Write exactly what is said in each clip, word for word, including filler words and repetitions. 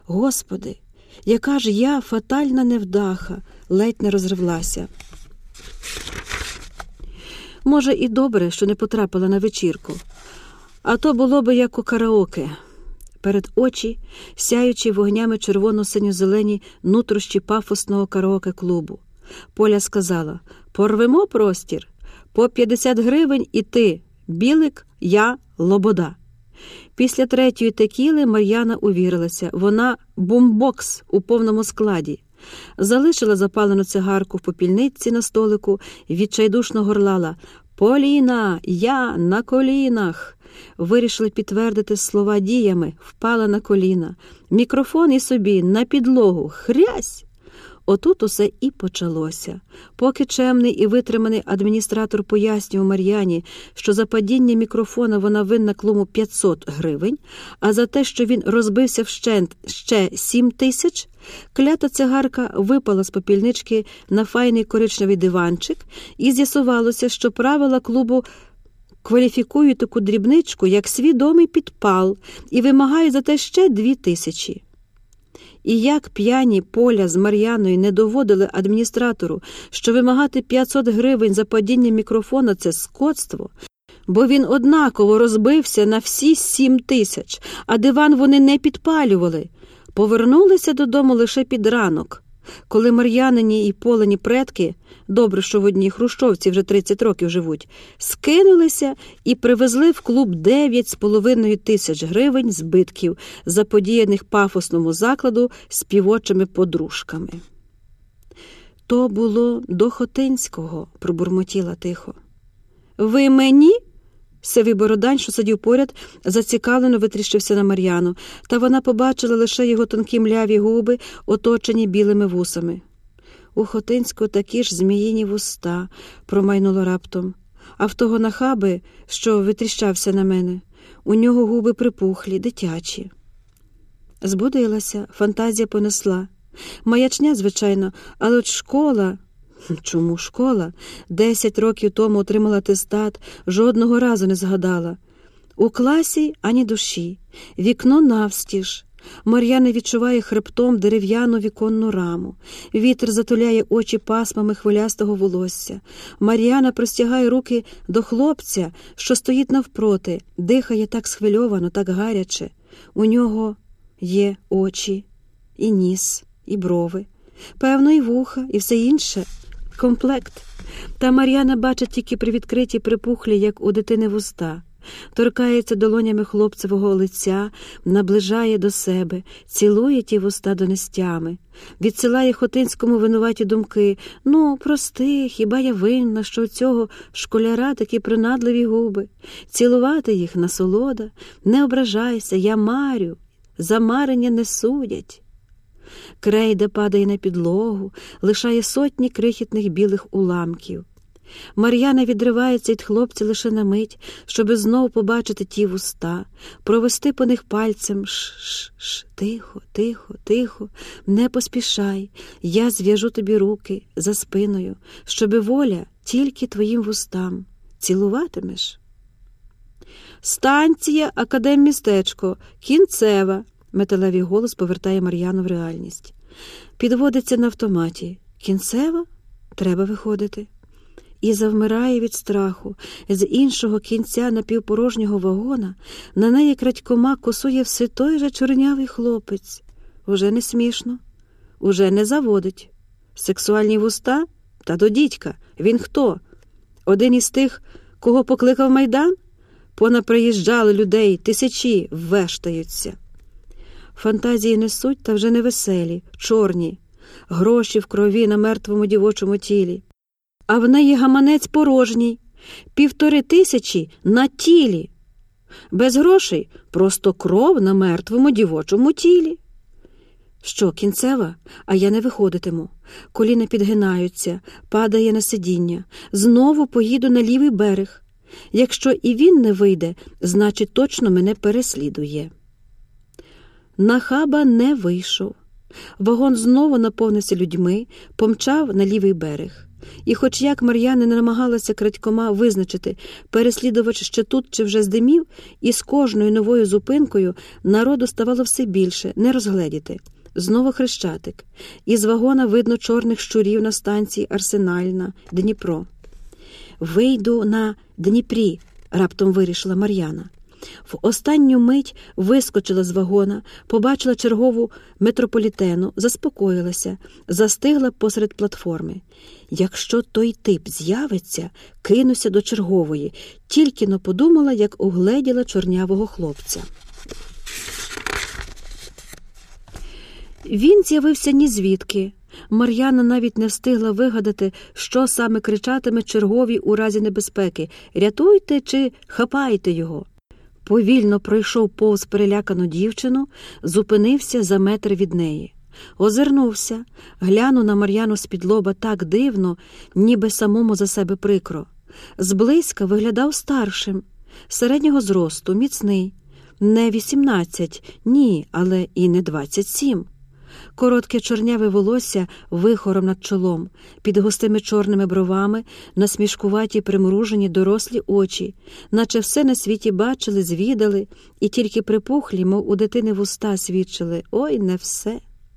Господи, яка ж я фатальна невдаха, ледь не розривлася. Може, і добре, що не потрапила на вечірку. А то було би як у караоке. Перед очі, сяючи вогнями червоно-синьо-зелені нутрощі пафосного караоке-клубу. Поля сказала: «Порвемо простір. По п'ятдесят гривень і ти, Білик, я, Лобода». Після третьої текіли Мар'яна увірилася. Вона бумбокс у повному складі. Залишила запалену цигарку в попільниці на столику і відчайдушно горлала: «Поліна, я на колінах». Вирішила підтвердити слова діями, впала на коліна. Мікрофон і собі на підлогу. Хрясь! Отут усе і почалося. Поки чемний і витриманий адміністратор пояснював Мар'яні, що за падіння мікрофона вона винна клубу п'ятсот гривень, а за те, що він розбився вщент, ще сім тисяч, клята цигарка випала з попільнички на файний коричневий диванчик, і з'ясувалося, що правила клубу кваліфікують таку дрібничку як свідомий підпал і вимагають за те ще дві тисячі. І як п'яні Поля з Мар'яною не доводили адміністратору, що вимагати п'ятсот гривень за падіння мікрофона – це скотство, бо він однаково розбився на всі сім тисяч, а диван вони не підпалювали. Повернулися додому лише під ранок, коли Мар'янині і Полені предки, добре, що в одній хрущовці вже тридцять років живуть, скинулися і привезли в клуб дев'ять з половиною тисяч гривень збитків, заподіяних пафосному закладу співочими подружками. «То було до Хотинського», – пробурмотіла тихо. «Ви мені?» Сивий бородань, що сидів поряд, зацікавлено витріщився на Мар'яну, та вона побачила лише його тонкі мляві губи, оточені білими вусами. «У Хотинського такі ж зміїні вуста», – промайнуло раптом. «А в того нахаби, що витріщався на мене, у нього губи припухлі, дитячі». Збудилася, фантазія понесла. Маячня, звичайно, але от школа... Чому школа? Десять років тому отримала атестат, жодного разу не згадала. У класі ані душі, вікно навстіж. Мар'яна відчуває хребтом дерев'яну віконну раму. Вітер затуляє очі пасмами хвилястого волосся. Мар'яна простягає руки до хлопця, що стоїть навпроти, дихає так схвильовано, так гаряче. У нього є очі, і ніс, і брови, певно, і вуха, і все інше. Комплект. Та Мар'яна бачить тільки привідкриті припухлі, як у дитини вуста. Торкається долонями хлопцевого лиця, наближає до себе, цілує ті вуста донестями. Відсилає Хотинському винуваті думки. «Ну, прости, хіба я винна, що у цього школяра такі принадливі губи? Цілувати їх насолода. Не ображайся, я марю. Замарення не судять». Крейда падає на підлогу, лишає сотні крихітних білих уламків. Мар'яна відривається від хлопця лише на мить, щоби знову побачити ті вуста, провести по них пальцем. Ш-ш-ш, тихо, тихо, тихо, не поспішай, я зв'яжу тобі руки за спиною, щоби воля тільки твоїм вустам. Цілуватимеш? «Станція Академмістечко, кінцева», металевий голос повертає Мар'яну в реальність. Підводиться на автоматі. «Кінцева? Треба виходити». І завмирає від страху. З іншого кінця напівпорожнього вагона на неї крадькома косує все той же чорнявий хлопець. Уже не смішно. Уже не заводить. Сексуальні вуста? Та до дідька. Він хто? Один із тих, кого покликав Майдан? Понаприїжджали людей, тисячі вештаються. Фантазії несуть, та вже не веселі, чорні. Гроші в крові на мертвому дівочому тілі. А в неї гаманець порожній. Півтори тисячі на тілі. Без грошей просто кров на мертвому дівочому тілі. Що, кінцева? А я не виходитиму. Коліна підгинаються, падає на сидіння. Знову поїду на лівий берег. Якщо і він не вийде, значить точно мене переслідує. Нахаба не вийшов. Вагон знову наповнився людьми, помчав на лівий берег. І хоч як Мар'яна не намагалася крадькома визначити, переслідувач ще тут чи вже здимів, і з кожною новою зупинкою народу ставало все більше, не розгледіти. Знову Хрещатик. Із вагона видно чорних щурів на станції Арсенальна, Дніпро. «Вийду на Дніпрі», – раптом вирішила Мар'яна. В останню мить вискочила з вагона, побачила чергову метрополітену, заспокоїлася, застигла посеред платформи. Якщо той тип з'явиться, кинуся до чергової, тільки-но подумала, як угледіла чорнявого хлопця. Він з'явився нізвідки. Мар'яна навіть не встигла вигадати, що саме кричатиме черговій у разі небезпеки «Рятуйте» чи «Хапайте його». Повільно пройшов повз перелякану дівчину, зупинився за метр від неї. Озирнувся, глянув на Мар'яну з-під лоба так дивно, ніби самому за себе прикро. Зблизька виглядав старшим, середнього зросту, міцний. Не вісімнадцять, ні, але і не двадцять сім. Коротке чорняве волосся вихором над чолом, під густими чорними бровами, насмішкуваті примружені дорослі очі, наче все на світі бачили, звідали, і тільки припухлі, мов у дитини вуста, свідчили «Ой, не все».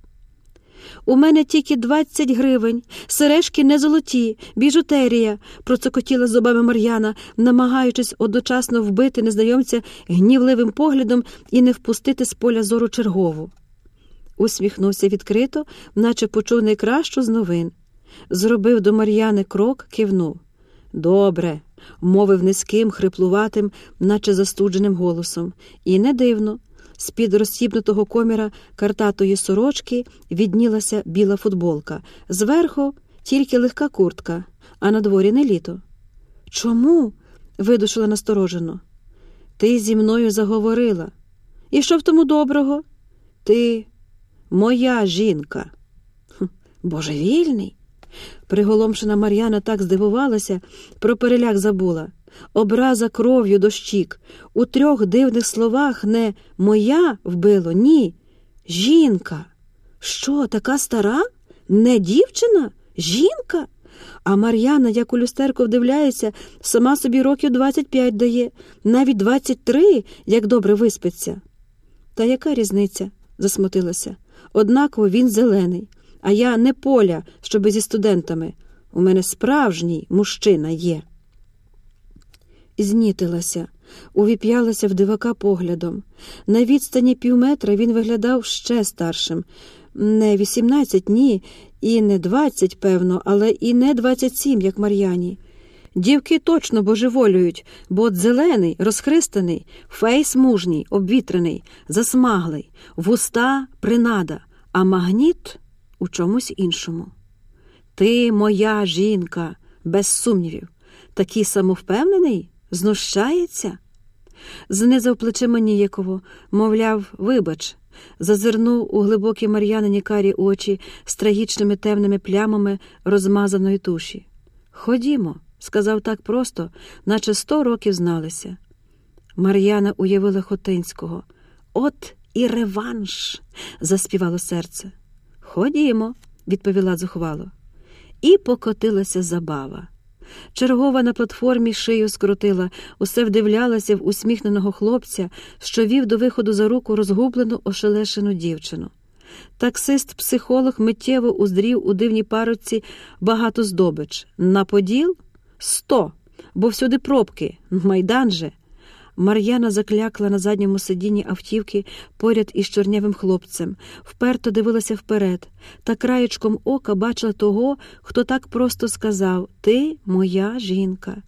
«У мене тільки двадцять гривень, сережки не золоті, біжутерія», – процокотіла зубами Мар'яна, намагаючись одночасно вбити незнайомця гнівливим поглядом і не впустити з поля зору чергову. Усміхнувся відкрито, наче почув найкращу з новин. Зробив до Мар'яни крок, кивнув. «Добре», – мовив низьким, хриплуватим, наче застудженим голосом. І не дивно. З-під розсібнутого коміра картатої сорочки віднілася біла футболка. Зверху тільки легка куртка, а на дворі не літо. «Чому?» – видушила насторожено. «Ти зі мною заговорила. І що в тому доброго? Ти моя жінка». «Божевільний?» Приголомшена Мар'яна так здивувалася, про переляк забула. Образа кров'ю до щік. У трьох дивних словах не «моя» вбило, ні. «Жінка». Що, така стара? Не дівчина? Жінка? А Мар'яна, як у люстерко вдивляється, сама собі років двадцять п'ять дає, навіть двадцять три, як добре виспиться. «Та яка різниця?» – засмутилася. «Однаково він зелений, а я не Поля, щоби зі студентами. У мене справжній мужчина є». Знітилася, увіп'ялася в дивака поглядом. На відстані півметра він виглядав ще старшим. Не вісімнадцять, ні, і не двадцять, певно, але і не двадцять сім, як Мар'яні. Дівки точно божеволюють, бо от зелений, розхристаний, фейс мужній, обвітрений, засмаглий, вуста принада, а магніт у чомусь іншому. «Ти моя жінка», без сумнівів. Такий самовпевнений? Знущається? Знизав плечима ніяково, мовляв, вибач. Зазирнув у глибокі Мар'янині карі очі з трагічними темними плямами розмазаної туші. «Ходімо», – сказав так просто, наче сто років зналися. Мар'яна уявила Хотинського. «От і реванш», – заспівало серце. «Ходімо», – відповіла зухвало. І покотилася забава. Чергова на платформі шию скрутила, усе вдивлялася в усміхненого хлопця, що вів до виходу за руку розгублену, ошелешену дівчину. Таксист-психолог миттєво уздрів у дивній парочці багато здобич. На поділ? Сто, бо всюди пробки, майдан же. Мар'яна заклякла на задньому сидінні автівки поряд із чорнявим хлопцем, вперто дивилася вперед, та краєчком ока бачила того, хто так просто сказав «Ти моя жінка».